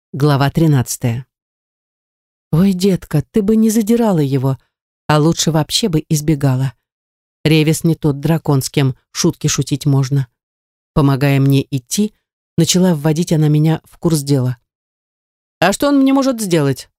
Глава 13. «Ой, детка, ты бы не задирала его, а лучше вообще бы избегала. Ревес не тот дракон, с кем шутки шутить можно». Помогая мне идти, начала вводить она меня в курс дела. «А что он мне может сделать?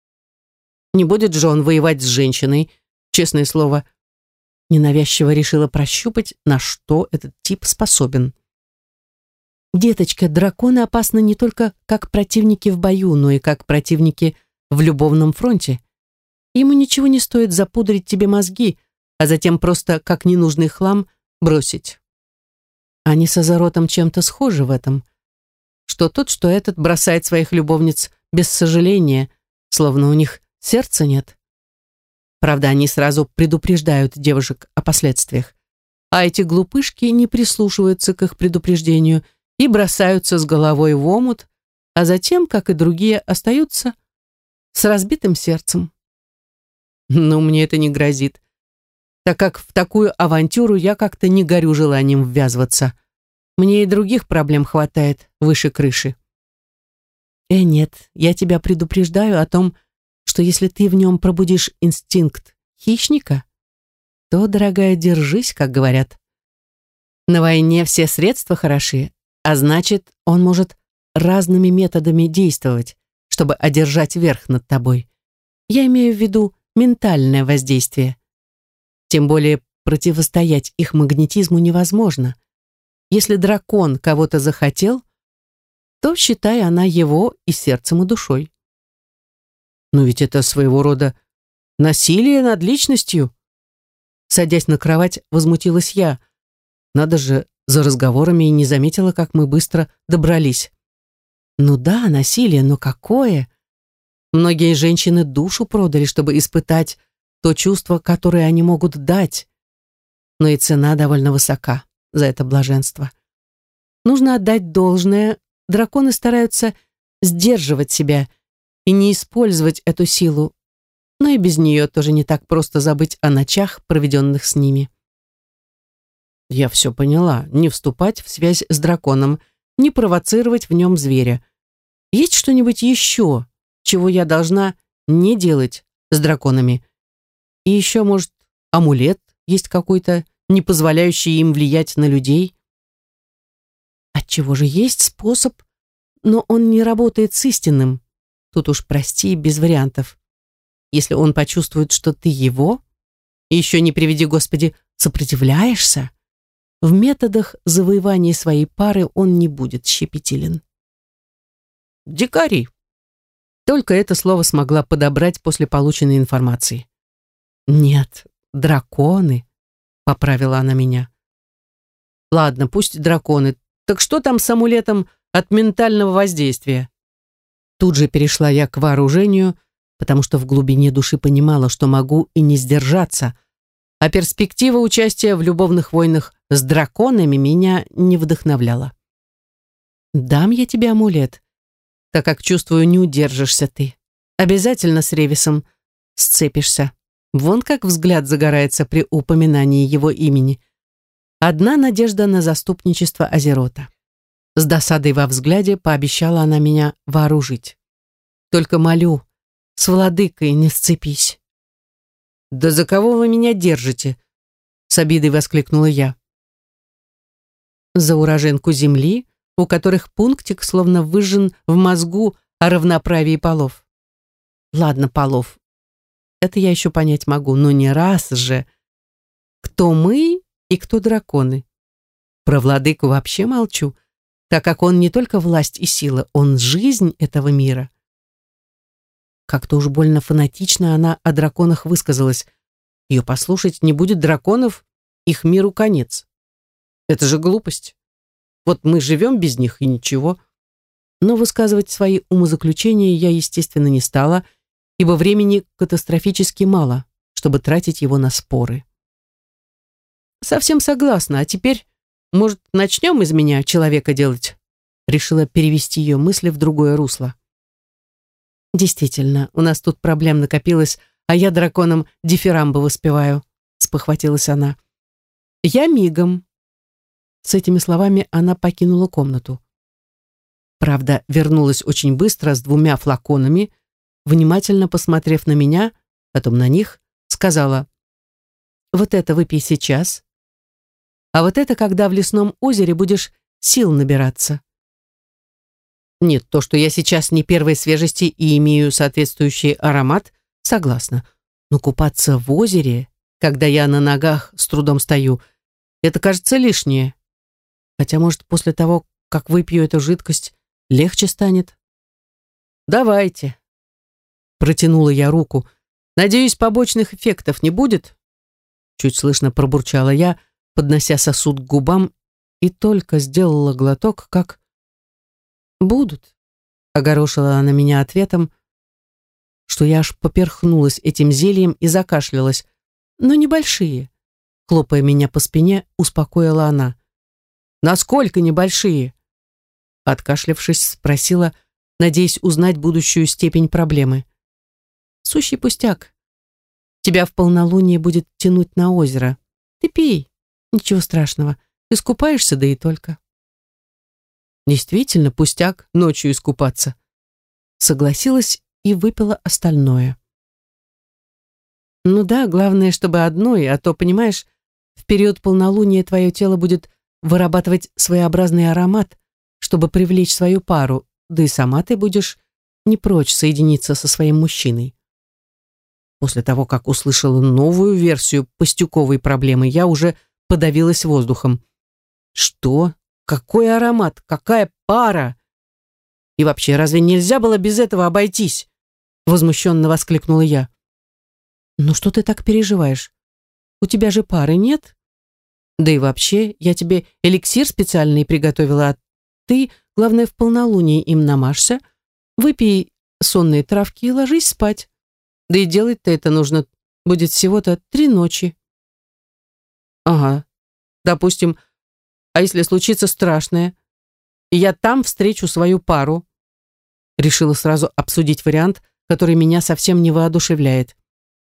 Не будет же он воевать с женщиной, честное слово». Ненавязчиво решила прощупать, на что этот тип способен. «Деточка, драконы опасны не только как противники в бою, но и как противники в любовном фронте. Ему ничего не стоит запудрить тебе мозги, а затем просто, как ненужный хлам, бросить. Они с Азаротом чем-то схожи в этом. Что тот, что этот бросает своих любовниц без сожаления, словно у них сердца нет. Правда, они сразу предупреждают девушек о последствиях, а эти глупышки не прислушиваются к их предупреждению и бросаются с головой в омут, а затем, как и другие, остаются с разбитым сердцем. Но мне это не грозит, так как в такую авантюру я как-то не горю желанием ввязываться. Мне и других проблем хватает выше крыши. Нет, я тебя предупреждаю о том, что если ты в нем пробудишь инстинкт хищника, то, дорогая, держись, как говорят. На войне все средства хороши, а значит, он может разными методами действовать, чтобы одержать верх над тобой. Я имею в виду ментальное воздействие. Тем более противостоять их магнетизму невозможно. Если дракон кого-то захотел, то, считай, она его и сердцем, и душой. Но ведь это своего рода насилие над личностью. Садясь на кровать, возмутилась я. Надо же, за разговорами и не заметила, как мы быстро добрались. Ну да, насилие, но какое? Многие женщины душу продали, чтобы испытать то чувство, которое они могут дать. Но и цена довольно высока за это блаженство. Нужно отдать должное, драконы стараются сдерживать себя и не использовать эту силу, но и без нее тоже не так просто забыть о ночах, проведенных с ними. Я все поняла. Не вступать в связь с драконом, не провоцировать в нем зверя. Есть что-нибудь еще, чего я должна не делать с драконами? И еще, может, амулет есть какой-то, не позволяющий им влиять на людей? Отчего же есть способ, но он не работает с истинным. Тут уж прости, без вариантов. Если он почувствует, что ты его, и еще не приведи Господи, сопротивляешься, в методах завоевания своей пары он не будет щепетилен. Дикари. Только это слово смогла подобрать после полученной информации. Нет, драконы, поправила она меня. Ладно, пусть драконы. Так что там с амулетом от ментального воздействия? Тут же перешла я к вооружению, потому что в глубине души понимала, что могу и не сдержаться, а перспектива участия в любовных войнах с драконами меня не вдохновляла. «Дам я тебе амулет, так как, чувствую, не удержишься ты. Обязательно с Ревесом сцепишься. Вон как взгляд загорается при упоминании его имени. Одна надежда на заступничество Азерота». С досадой во взгляде пообещала она меня вооружить. «Только молю, с владыкой не сцепись». «Да за кого вы меня держите?» С обидой воскликнула я. За уроженку земли, у которых пунктик словно выжжен в мозгу о равноправии полов. Ладно, полов. Это я еще понять могу, но не раз же. Кто мы и кто драконы? Про владыку вообще молчу, так как он не только власть и сила, он жизнь этого мира. Как-то уж больно фанатично она о драконах высказалась. Ее послушать, не будет драконов, их миру конец. Это же глупость. Вот мы живем без них и ничего. Но высказывать свои умозаключения я, естественно, не стала, ибо времени катастрофически мало, чтобы тратить его на споры. Совсем согласна, а теперь, может, начнем из меня человека делать? Решила перевести ее мысли в другое русло. Действительно, у нас тут проблем накопилось, а я драконом дифирамбы воспеваю, спохватилась она. Я мигом. С этими словами она покинула комнату. Правда, вернулась очень быстро с 2 флаконами, внимательно посмотрев на меня, потом на них, сказала: «Вот это выпей сейчас, а вот это, когда в лесном озере будешь сил набираться». Нет, то, что я сейчас не первой свежести и имею соответствующий аромат, согласна. Но купаться в озере, когда я на ногах с трудом стою, это кажется лишнее. Хотя, может, после того, как выпью эту жидкость, легче станет. «Давайте», — протянула я руку. «Надеюсь, побочных эффектов не будет?» Чуть слышно пробурчала я, поднося сосуд к губам, и только сделала глоток, как... «Будут», — огорошила она меня ответом, что я аж поперхнулась этим зельем и закашлялась. «Но небольшие», — хлопая меня по спине, успокоила она. «Насколько небольшие?» Откашлявшись, спросила, надеясь узнать будущую степень проблемы. «Сущий пустяк. Тебя в полнолуние будет тянуть на озеро. Ты пей, ничего страшного. Искупаешься, да и только». Действительно, пустяк ночью искупаться. Согласилась и выпила остальное. Ну да, главное, чтобы одной, а то, понимаешь, в период полнолуния твое тело будет вырабатывать своеобразный аромат, чтобы привлечь свою пару, да и сама ты будешь не прочь соединиться со своим мужчиной. После того, как услышала новую версию пастюковой проблемы, я уже подавилась воздухом. Что? Какой аромат? Какая пара? И вообще, разве нельзя было без этого обойтись? Возмущенно воскликнула я. Ну что ты так переживаешь? У тебя же пары нет? Да и вообще, я тебе эликсир специальный приготовила, а ты, главное, в полнолуние им намажься, выпей сонные травки и ложись спать. Да и делать-то это нужно будет всего-то 3 ночи. Ага, допустим, а если случится страшное, и я там встречу свою пару? Решила сразу обсудить вариант, который меня совсем не воодушевляет.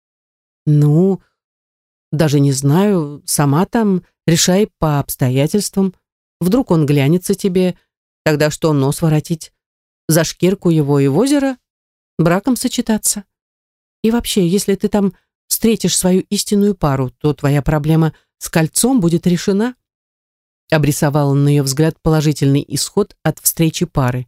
Ну, даже не знаю, сама там решай по обстоятельствам. Вдруг он глянется тебе, тогда что нос воротить? За шкирку его и в озеро браком сочетаться. И вообще, если ты там встретишь свою истинную пару, то твоя проблема с кольцом будет решена. Обрисовала на ее взгляд положительный исход от встречи пары.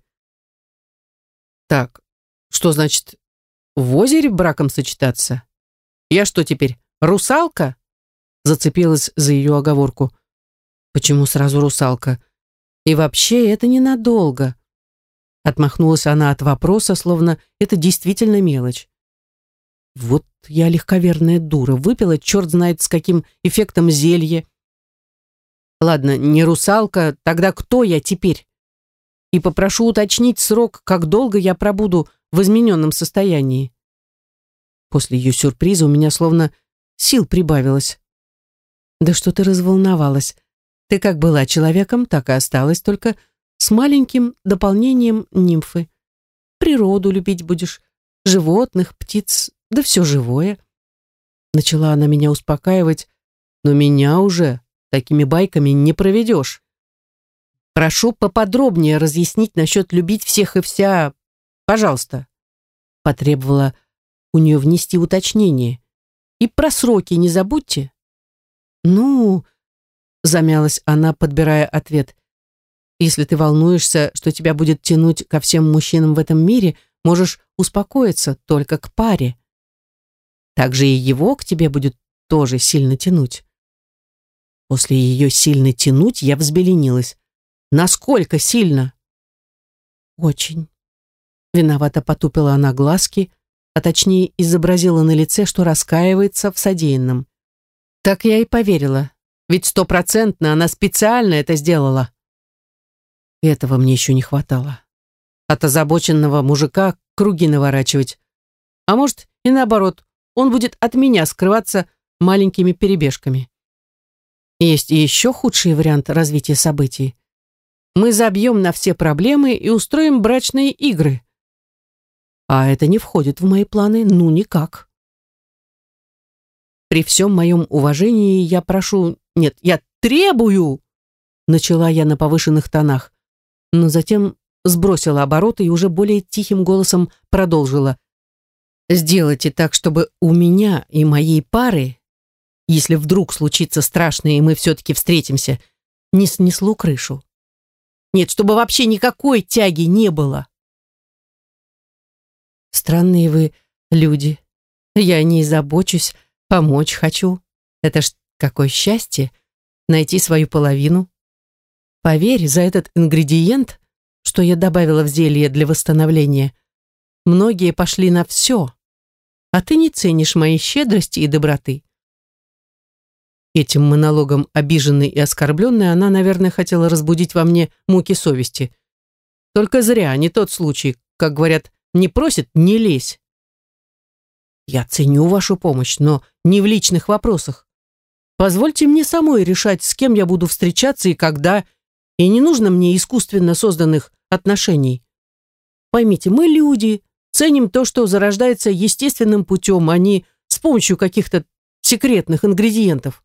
Так, что значит в озере браком сочетаться? Я что теперь, русалка? Зацепилась за ее оговорку. Почему сразу русалка? И вообще это ненадолго. Отмахнулась она от вопроса, словно это действительно мелочь. Вот я легковерная дура, выпила черт знает с каким эффектом зелье. Ладно, не русалка, тогда кто я теперь? И попрошу уточнить срок, как долго я пробуду в измененном состоянии. После ее сюрприза у меня словно сил прибавилось. Да что ты разволновалась? Ты как была человеком, так и осталась, только с маленьким дополнением нимфы. Природу любить будешь, животных, птиц, да все живое. Начала она меня успокаивать, но меня уже такими байками не проведешь. Прошу поподробнее разъяснить насчет любить всех и вся, пожалуйста. Потребовала у нее внести уточнение. И про сроки не забудьте. Ну, замялась она, подбирая ответ. Если ты волнуешься, что тебя будет тянуть ко всем мужчинам в этом мире, можешь успокоиться только к паре. Также и его к тебе будет тоже сильно тянуть. После ее сильно тянуть я взбеленилась. Насколько сильно? Очень. Виновато потупила она глазки, а точнее изобразила на лице, что раскаивается в содеянном. Так я и поверила, ведь 100% она специально это сделала. Этого мне еще не хватало. От озабоченного мужика круги наворачивать. А может, и наоборот, он будет от меня скрываться маленькими перебежками. Есть и еще худший вариант развития событий. Мы забьем на все проблемы и устроим брачные игры. А это не входит в мои планы, ну никак. При всем моем уважении я прошу, нет, я требую, начала я на повышенных тонах, но затем сбросила обороты и уже более тихим голосом продолжила. «Сделайте так, чтобы у меня и моей пары, если вдруг случится страшное, и мы все-таки встретимся, не снесло крышу. Нет, чтобы вообще никакой тяги не было». «Странные вы люди. Я о ней забочусь, помочь хочу. Это ж какое счастье найти свою половину. Поверь, за этот ингредиент, что я добавила в зелье для восстановления, многие пошли на все, а ты не ценишь моей щедрости и доброты». Этим монологом, обиженной и оскорбленной, она, наверное, хотела разбудить во мне муки совести. Только зря, не тот случай, как говорят, не просит, не лезь. Я ценю вашу помощь, но не в личных вопросах. Позвольте мне самой решать, с кем я буду встречаться и когда, и не нужно мне искусственно созданных отношений. Поймите, мы люди, ценим то, что зарождается естественным путем, а не с помощью каких-то секретных ингредиентов.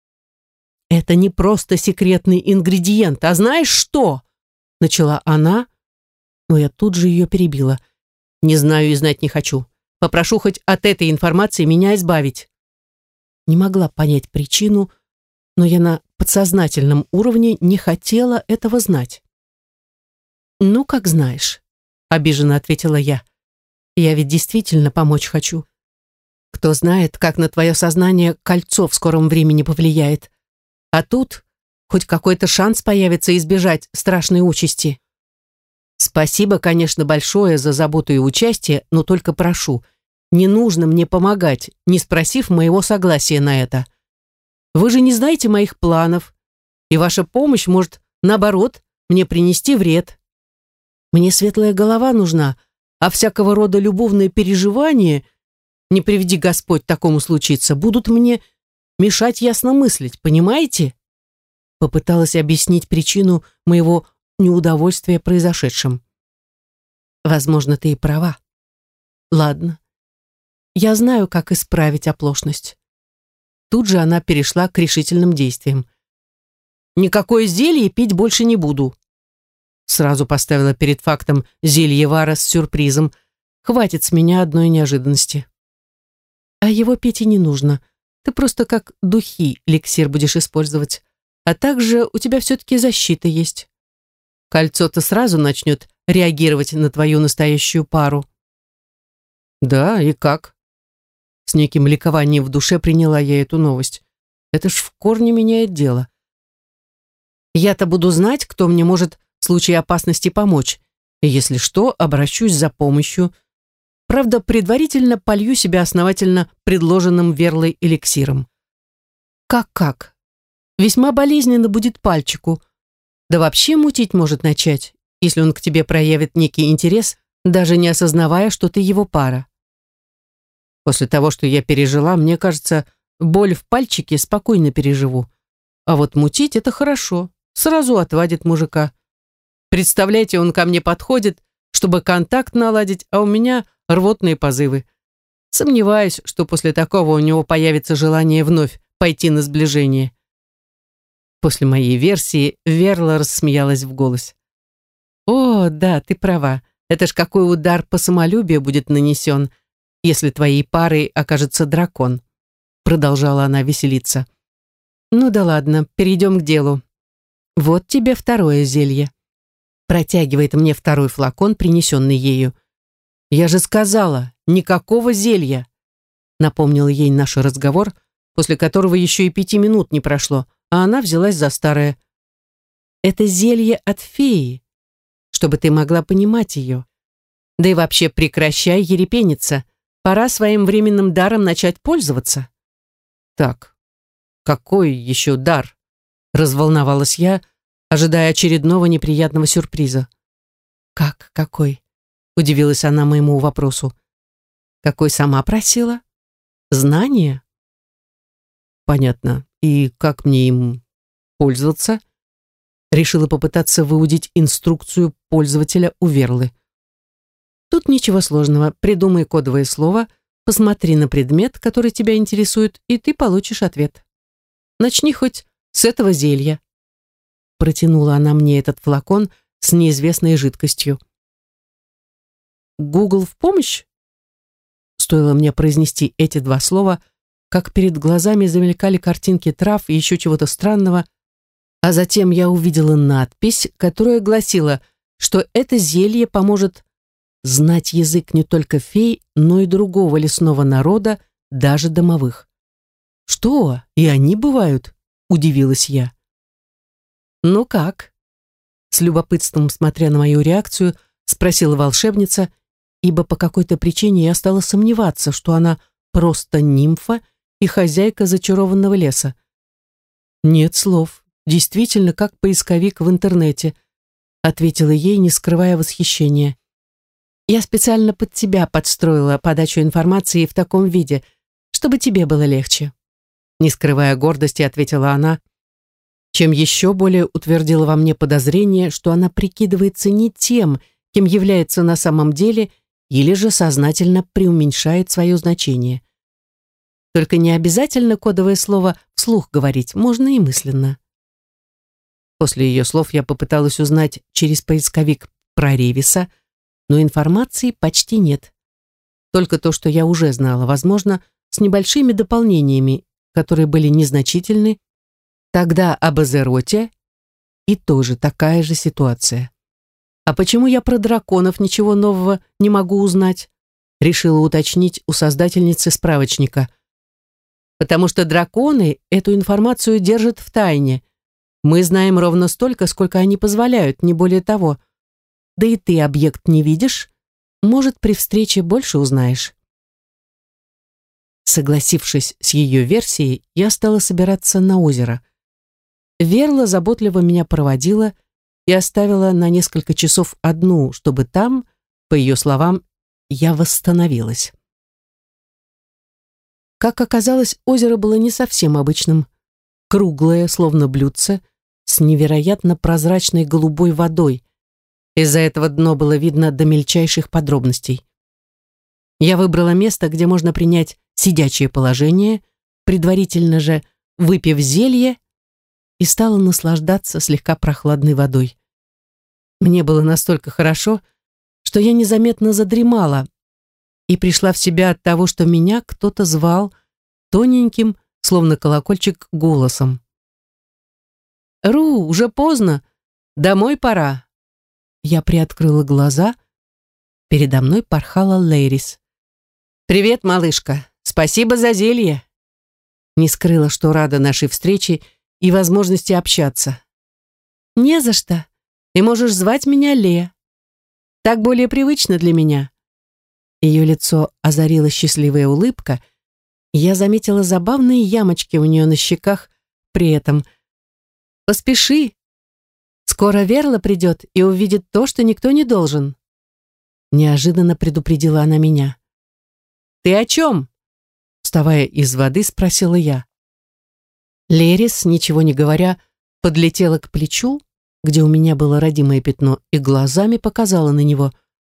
Это не просто секретный ингредиент, а знаешь что? Начала она, но я тут же ее перебила. Не знаю и знать не хочу. Попрошу хоть от этой информации меня избавить. Не могла понять причину, но я на подсознательном уровне не хотела этого знать. «Ну, как знаешь», — обиженно ответила я. «Я ведь действительно помочь хочу. Кто знает, как на твое сознание кольцо в скором времени повлияет. А тут хоть какой-то шанс появится избежать страшной участи. Спасибо, конечно, большое за заботу и участие, но только прошу, не нужно мне помогать, не спросив моего согласия на это. Вы же не знаете моих планов, и ваша помощь может, наоборот, мне принести вред. Мне светлая голова нужна, а всякого рода любовные переживания, не приведи Господь такому случиться, будут мне мешать ясно мыслить, понимаете?» Попыталась объяснить причину моего неудовольствия произошедшим. «Возможно, ты и права. Ладно. Я знаю, как исправить оплошность». Тут же она перешла к решительным действиям. «Никакое зелье пить больше не буду». Сразу поставила перед фактом зельевара с сюрпризом. Хватит с меня одной неожиданности. «А его пить и не нужно. Ты просто как духи эликсир будешь использовать. А также у тебя все-таки защита есть. Кольцо-то сразу начнет реагировать на твою настоящую пару». «Да, и как?» С неким ликованием в душе приняла я эту новость. Это ж в корне меняет дело. Я-то буду знать, кто мне может в случае опасности помочь. И если что, обращусь за помощью. Правда, предварительно полью себя основательно предложенным Верлой эликсиром. Как? Весьма болезненно будет пальчику. Да вообще мутить может начать, если он к тебе проявит некий интерес, даже не осознавая, что ты его пара. После того, что я пережила, мне кажется, боль в пальчике спокойно переживу. А вот мутить — это хорошо, сразу отвадит мужика. Представляете, он ко мне подходит, чтобы контакт наладить, а у меня рвотные позывы. Сомневаюсь, что после такого у него появится желание вновь пойти на сближение. После моей версии Верла рассмеялась в голос. «О, да, ты права. Это ж какой удар по самолюбию будет нанесен, если твоей парой окажется дракон», продолжала она веселиться. «Ну да ладно, перейдем к делу. Вот тебе второе зелье». Протягивает мне второй флакон, принесенный ею. «Я же сказала, никакого зелья», напомнил ей наш разговор, после которого еще и 5 минут не прошло, а она взялась за старое. «Это зелье от феи, чтобы ты могла понимать ее. Да и вообще прекращай ерепениться. Пора своим временным даром начать пользоваться». «Так, какой еще дар?» разволновалась я, ожидая очередного неприятного сюрприза. «Как какой?» удивилась она моему вопросу. «Какой сама просила? Знания?» «Понятно. И как мне им пользоваться?» Решила попытаться выудить инструкцию пользователя у Верлы. «Тут ничего сложного. Придумай кодовое слово, посмотри на предмет, который тебя интересует, и ты получишь ответ. Начни хоть с этого зелья». Протянула она мне этот флакон с неизвестной жидкостью. «Гугл в помощь?» Стоило мне произнести эти два слова, как перед глазами замелькали картинки трав и еще чего-то странного, а затем я увидела надпись, которая гласила, что это зелье поможет знать язык не только фей, но и другого лесного народа, даже домовых. «Что? И они бывают?» — удивилась я. «Ну как?» С любопытством, смотря на мою реакцию, спросила волшебница, ибо по какой-то причине я стала сомневаться, что она просто нимфа и хозяйка зачарованного леса. «Нет слов. Действительно, как поисковик в интернете», ответила ей, не скрывая восхищения. «Я специально под тебя подстроила подачу информации в таком виде, чтобы тебе было легче». Не скрывая гордости, ответила она, чем еще более утвердила во мне подозрение, что она прикидывается не тем, кем является на самом деле, или же сознательно преуменьшает свое значение. Только не обязательно кодовое слово вслух говорить, можно и мысленно. После ее слов я попыталась узнать через поисковик про Ревиса, но информации почти нет. Только то, что я уже знала, возможно, с небольшими дополнениями, которые были незначительны. Тогда об Азероте и тоже такая же ситуация. А почему я про драконов ничего нового не могу узнать? Решила уточнить у создательницы справочника. Потому что драконы эту информацию держат в тайне. Мы знаем ровно столько, сколько они позволяют, не более того. Да и ты объект не видишь, может, при встрече больше узнаешь. Согласившись с ее версией, я стала собираться на озеро. Верла заботливо меня проводила и оставила на несколько часов одну, чтобы там, по ее словам, я восстановилась. Как оказалось, озеро было не совсем обычным. Круглое, словно блюдце, с невероятно прозрачной голубой водой. Из-за этого дно было видно до мельчайших подробностей. Я выбрала место, где можно принять сидячее положение, предварительно же выпив зелье, и стала наслаждаться слегка прохладной водой. Мне было настолько хорошо, что я незаметно задремала и пришла в себя от того, что меня кто-то звал тоненьким, словно колокольчик, голосом. «Ру, уже поздно. Домой пора». Я приоткрыла глаза. Передо мной порхала Лейрис. «Привет, малышка. Спасибо за зелье». Не скрыла, что рада нашей встрече и возможности общаться. «Не за что. И можешь звать меня Ле. Так более привычно для меня». Ее лицо озарила счастливая улыбка, и я заметила забавные ямочки у нее на щеках при этом. «Поспеши. Скоро Верла придет и увидит то, что никто не должен». Неожиданно предупредила она меня. «Ты о чем?» Вставая из воды, спросила я. Лерис, ничего не говоря, подлетела к плечу, где у меня было родимое пятно, и глазами показала на него.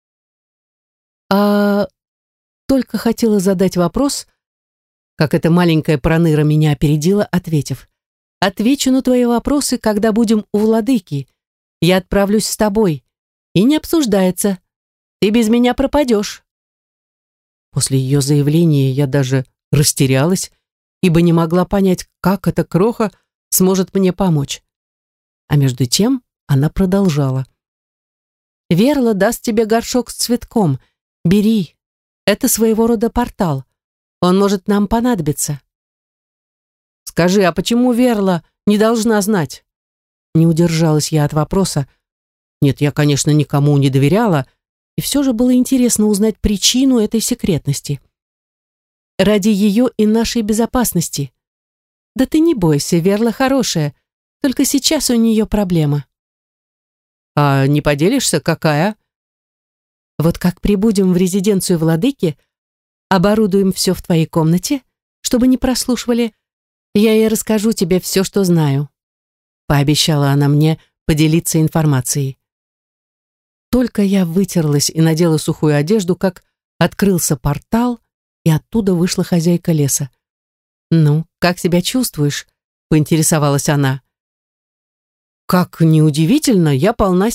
А только хотела задать вопрос, как эта маленькая проныра меня опередила, ответив: «Отвечу на твои вопросы, когда будем у владыки. Я отправлюсь с тобой. И не обсуждается. Ты без меня пропадешь». После ее заявления я даже растерялась, ибо не могла понять, как эта кроха сможет мне помочь. А между тем она продолжала. «Верла даст тебе горшок с цветком. Бери. Это своего рода портал. Он может нам понадобиться». «Скажи, а почему Верла не должна знать?» Не удержалась я от вопроса. Нет, я, конечно, никому не доверяла, и все же было интересно узнать причину этой секретности. «Ради ее и нашей безопасности. Да ты не бойся, Верла хорошая, только сейчас у нее проблема». «А не поделишься, какая?» «Вот как прибудем в резиденцию владыки, оборудуем все в твоей комнате, чтобы не прослушивали, я и расскажу тебе все, что знаю», пообещала она мне поделиться информацией. Только я вытерлась и надела сухую одежду, как открылся портал, и оттуда вышла хозяйка леса. «Ну, как себя чувствуешь?» — поинтересовалась она. «Как неудивительно, я полна сил», —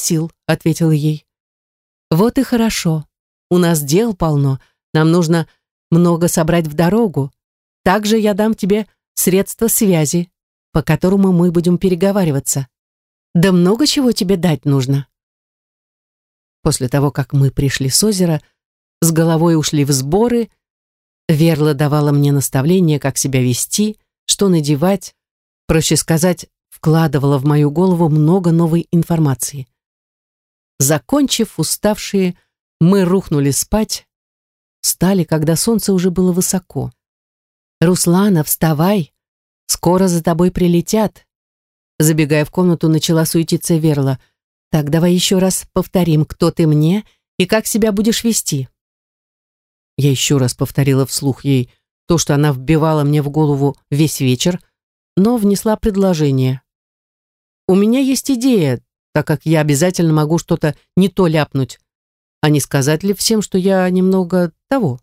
ответила ей. Вот и хорошо. У нас дел полно. Нам нужно много собрать в дорогу. Также я дам тебе средства связи, по которому мы будем переговариваться. Да много чего тебе дать нужно. После того, как мы пришли с озера, с головой ушли в сборы, Верла давала мне наставления, как себя вести, что надевать, проще сказать, вкладывала в мою голову много новой информации. Закончив, уставшие, мы рухнули спать, встали, когда солнце уже было высоко. «Руслана, вставай! Скоро за тобой прилетят!» Забегая в комнату, начала суетиться Верла. «Так, давай еще раз повторим, кто ты мне и как себя будешь вести». Я еще раз повторила вслух ей то, что она вбивала мне в голову весь вечер, но внесла предложение. «У меня есть идея, так как я обязательно могу что-то не то ляпнуть. А не сказать ли всем, что я немного того?»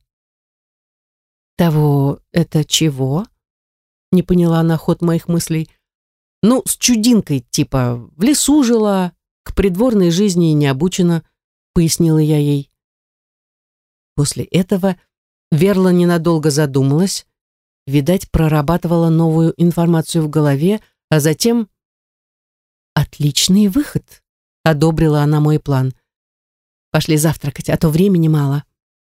«Того — это чего?» Не поняла она ход моих мыслей. «Ну, с чудинкой, типа, в лесу жила, к придворной жизни не обучена», пояснила я ей. После этого Верла ненадолго задумалась, видать, прорабатывала новую информацию в голове, а затем... «Отличный выход», — одобрила она мой план. «Пошли завтракать, а то времени мало».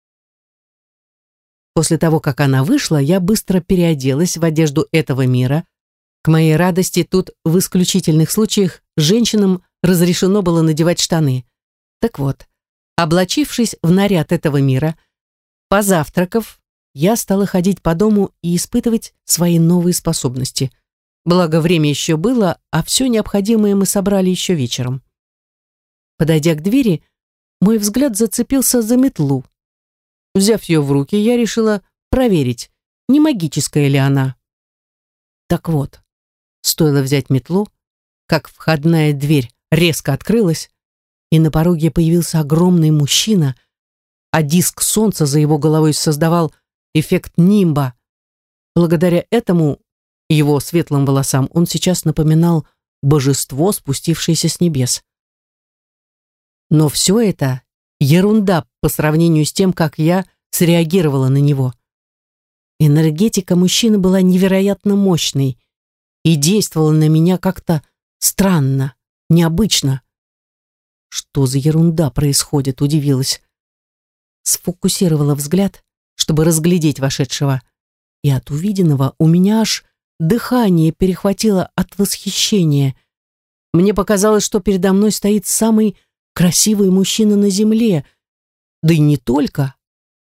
После того, как она вышла, я быстро переоделась в одежду этого мира. К моей радости, тут в исключительных случаях женщинам разрешено было надевать штаны. Так вот, облачившись в наряд этого мира, позавтракав, я стала ходить по дому и испытывать свои новые способности. Благо, время еще было, а все необходимое мы собрали еще вечером. Подойдя к двери, мой взгляд зацепился за метлу. Взяв ее в руки, я решила проверить, не магическая ли она. Так вот, стоило взять метлу, как входная дверь резко открылась, и на пороге появился огромный мужчина, а диск солнца за его головой создавал эффект нимба. Благодаря этому, его светлым волосам, он сейчас напоминал божество, спустившееся с небес. Но все это ерунда по сравнению с тем, как я среагировала на него. Энергетика мужчины была невероятно мощной и действовала на меня как-то странно, необычно. Что за ерунда происходит, удивилась. Сфокусировала взгляд, чтобы разглядеть вошедшего, и от увиденного у меня аж дыхание перехватило от восхищения. Мне показалось, что передо мной стоит самый красивый мужчина на земле, да и не только.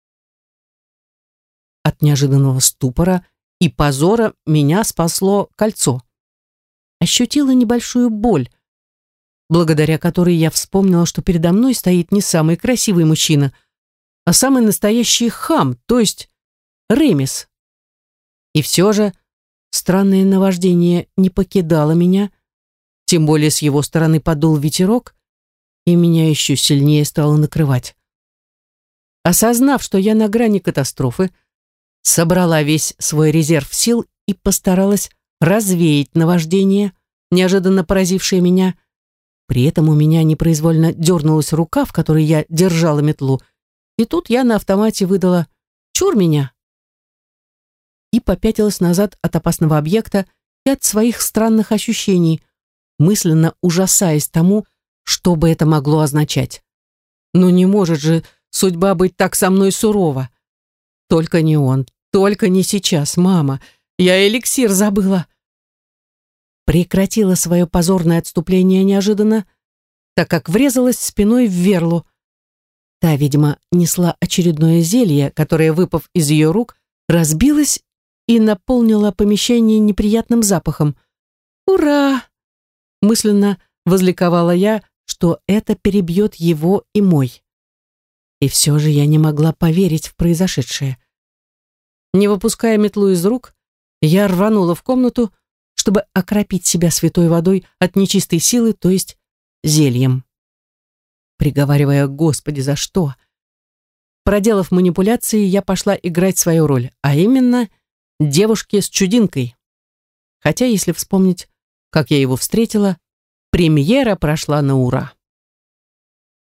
От неожиданного ступора и позора меня спасло кольцо. Ощутила небольшую боль, благодаря которой я вспомнила, что передо мной стоит не самый красивый мужчина, а самый настоящий хам, то есть Ремис. И все же странное наваждение не покидало меня, тем более с его стороны подул ветерок, и меня еще сильнее стало накрывать. Осознав, что я на грани катастрофы, собрала весь свой резерв сил и постаралась развеять наваждение, неожиданно поразившее меня. При этом у меня непроизвольно дернулась рука, в которой я держала метлу, и тут я на автомате выдала «Чур меня!» и попятилась назад от опасного объекта и от своих странных ощущений, мысленно ужасаясь тому, что бы это могло означать. Ну не может же судьба быть так со мной сурова. Только не он, только не сейчас, мама. Я эликсир забыла. Прекратила свое позорное отступление неожиданно, так как врезалась спиной в Верлу. Та, видимо, несла очередное зелье, которое, выпав из ее рук, разбилось и наполнила помещение неприятным запахом. «Ура!» — мысленно возликовала я, что это перебьет его и мой. И все же я не могла поверить в произошедшее. Не выпуская метлу из рук, я рванула в комнату, чтобы окропить себя святой водой от нечистой силы, то есть зельем. Приговаривая: «Господи, за что?». Проделав манипуляции, я пошла играть свою роль, а именно девушки с чудинкой. Хотя, если вспомнить, как я его встретила, премьера прошла на ура.